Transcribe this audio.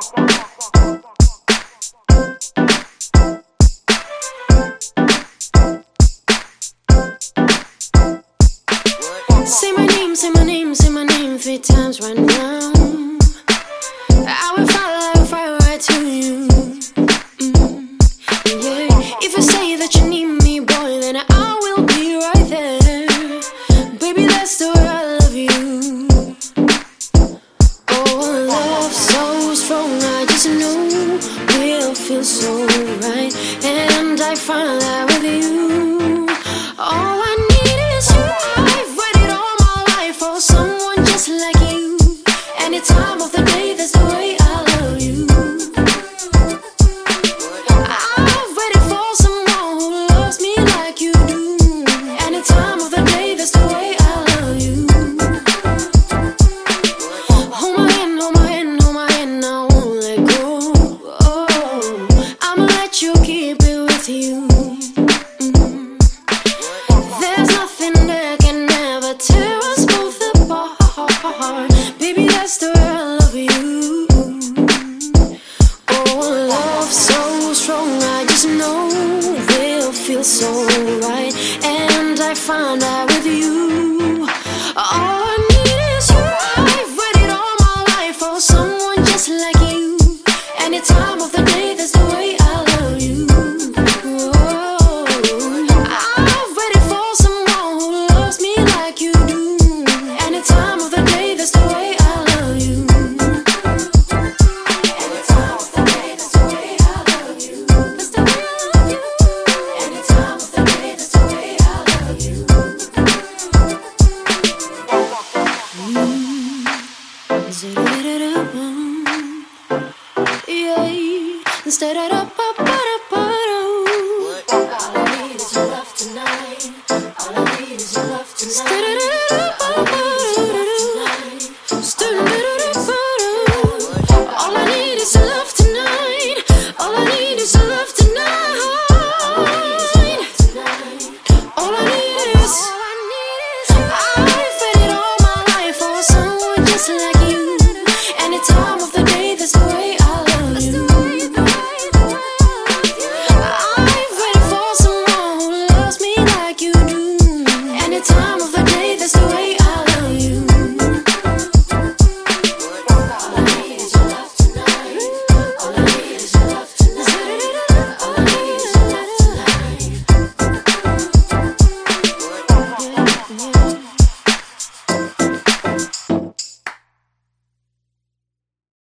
Say my name, say my name, say my name 3 times right now. I will fly right to you. Yeah. If you say that you need me, boy, then I will be right there. Baby, that's the way I love you. Oh, love so strong, I just know we'll feel so right. And I find that with you, all I need is you. I've waited all my life for someone just like you. Any time of the day, that's the way I love you. I've waited for someone who loves me like you do. Any time of the day, that's the way I love you. Hold my hand, hold my hand, hold my hand, I won't let go. Oh, I'ma let you keep it with you. There's nothing that can ever tear us both apart. Baby, that's the way I love you. Oh, love so strong, I just know we'll feel so right.